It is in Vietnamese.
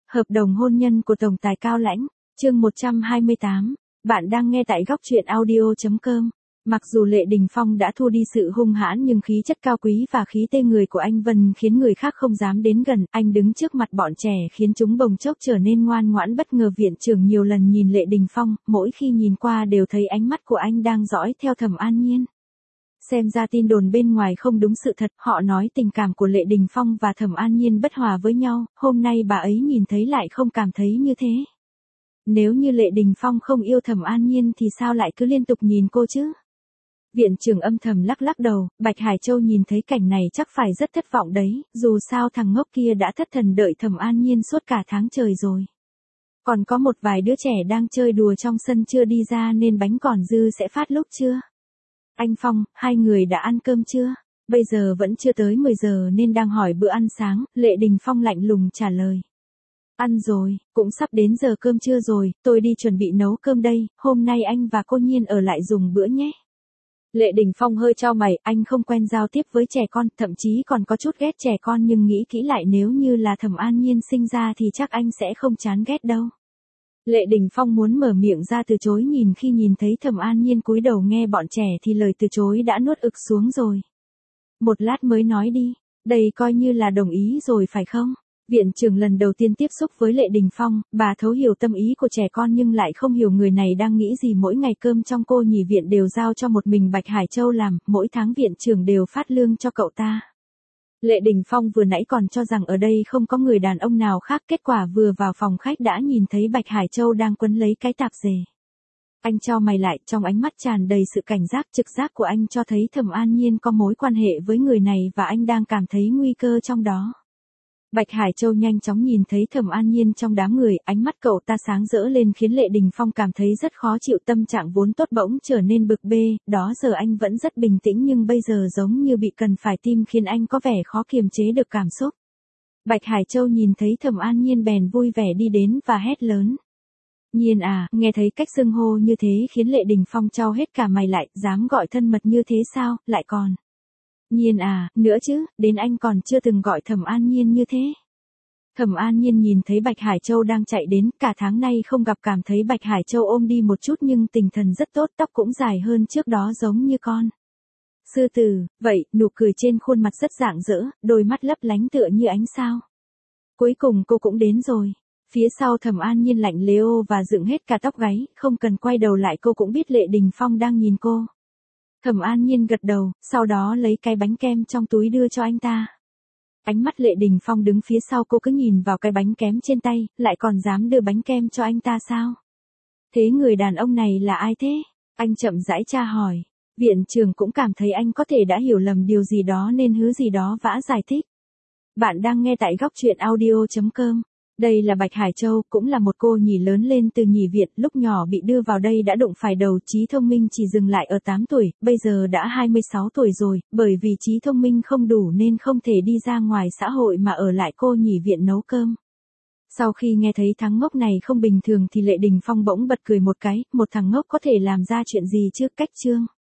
Hợp đồng hôn nhân của tổng tài Cao Lãnh, chương 128, bạn đang nghe tại góc truyện audio.com. Mặc dù Lệ Đình Phong đã thua đi sự hung hãn nhưng khí chất cao quý và khí tê người của anh Vân khiến người khác không dám đến gần. Anh đứng trước mặt bọn trẻ khiến chúng bồng chốc trở nên ngoan ngoãn. Bất ngờ viện trưởng nhiều lần nhìn Lệ Đình Phong, mỗi khi nhìn qua đều thấy ánh mắt của anh đang dõi theo Thẩm An Nhiên. Xem ra tin đồn bên ngoài không đúng sự thật, họ nói tình cảm của Lệ Đình Phong và Thẩm An Nhiên bất hòa với nhau, hôm nay bà ấy nhìn thấy lại không cảm thấy như thế. Nếu như Lệ Đình Phong không yêu Thẩm An Nhiên thì sao lại cứ liên tục nhìn cô chứ? Viện trưởng âm thầm lắc lắc đầu, Bạch Hải Châu nhìn thấy cảnh này chắc phải rất thất vọng đấy, dù sao thằng ngốc kia đã thất thần đợi Thẩm An Nhiên suốt cả tháng trời rồi. Còn có một vài đứa trẻ đang chơi đùa trong sân chưa đi ra nên bánh còn dư sẽ phát lúc chưa? Anh Phong, hai người đã ăn cơm chưa? Bây giờ vẫn chưa tới 10 giờ nên đang hỏi bữa ăn sáng, Lệ Đình Phong lạnh lùng trả lời. Ăn rồi, cũng sắp đến giờ cơm trưa rồi, tôi đi chuẩn bị nấu cơm đây, hôm nay anh và cô Nhiên ở lại dùng bữa nhé. Lệ Đình Phong hơi chau mày, anh không quen giao tiếp với trẻ con, thậm chí còn có chút ghét trẻ con nhưng nghĩ kỹ lại nếu như là Thẩm An Nhiên sinh ra thì chắc anh sẽ không chán ghét đâu. Lệ Đình Phong muốn mở miệng ra từ chối nhìn khi nhìn thấy Thẩm An Nhiên cúi đầu nghe bọn trẻ thì lời từ chối đã nuốt ực xuống rồi. Một lát mới nói đi, đây coi như là đồng ý rồi phải không? Viện trưởng lần đầu tiên tiếp xúc với Lệ Đình Phong, bà thấu hiểu tâm ý của trẻ con nhưng lại không hiểu người này đang nghĩ gì. Mỗi ngày cơm trong cô nhì viện đều giao cho một mình Bạch Hải Châu làm, mỗi tháng viện trưởng đều phát lương cho cậu ta. Lệ Đình Phong vừa nãy còn cho rằng ở đây không có người đàn ông nào khác, kết quả vừa vào phòng khách đã nhìn thấy Bạch Hải Châu đang quấn lấy cái tạp dề. Anh chau mày lại, trong ánh mắt tràn đầy sự cảnh giác, trực giác của anh cho thấy Thẩm An Nhiên có mối quan hệ với người này và anh đang cảm thấy nguy cơ trong đó. Bạch Hải Châu nhanh chóng nhìn thấy Thẩm An Nhiên trong đám người, ánh mắt cậu ta sáng rỡ lên khiến Lệ Đình Phong cảm thấy rất khó chịu, tâm trạng vốn tốt bỗng trở nên bực bê, đó giờ anh vẫn rất bình tĩnh nhưng bây giờ giống như bị cần phải tim khiến anh có vẻ khó kiềm chế được cảm xúc. Bạch Hải Châu nhìn thấy Thẩm An Nhiên bèn vui vẻ đi đến và hét lớn. Nhiên à, nghe thấy cách xưng hô như thế khiến Lệ Đình Phong chau hết cả mày lại, dám gọi thân mật như thế sao, lại còn. Nhiên à, nữa chứ, đến anh còn chưa từng gọi Thẩm An Nhiên như thế. Thẩm An Nhiên nhìn thấy Bạch Hải Châu đang chạy đến, cả tháng nay không gặp cảm thấy Bạch Hải Châu ôm đi một chút nhưng tinh thần rất tốt, tóc cũng dài hơn trước đó giống như con sư tử, vậy, nụ cười trên khuôn mặt rất rạng rỡ, đôi mắt lấp lánh tựa như ánh sao. Cuối cùng cô cũng đến rồi. Phía sau Thẩm An Nhiên lạnh lẽo và dựng hết cả tóc gáy, không cần quay đầu lại cô cũng biết Lệ Đình Phong đang nhìn cô. Thẩm An Nhiên gật đầu, sau đó lấy cái bánh kem trong túi đưa cho anh ta. Ánh mắt Lệ Đình Phong đứng phía sau cô cứ nhìn vào cái bánh kem trên tay, lại còn dám đưa bánh kem cho anh ta sao? Thế người đàn ông này là ai thế? Anh chậm rãi tra hỏi. Viện trưởng cũng cảm thấy anh có thể đã hiểu lầm điều gì đó nên hứa gì đó vã giải thích. Bạn đang nghe tại góc truyện audio.com. Đây là Bạch Hải Châu, cũng là một cô nhì lớn lên từ nhì viện, lúc nhỏ bị đưa vào đây đã đụng phải đầu, trí thông minh chỉ dừng lại ở 8 tuổi, bây giờ đã 26 tuổi rồi, bởi vì trí thông minh không đủ nên không thể đi ra ngoài xã hội mà ở lại cô nhì viện nấu cơm. Sau khi nghe thấy thằng ngốc này không bình thường thì Lệ Đình Phong bỗng bật cười một cái, một thằng ngốc có thể làm ra chuyện gì chứ, cách chương.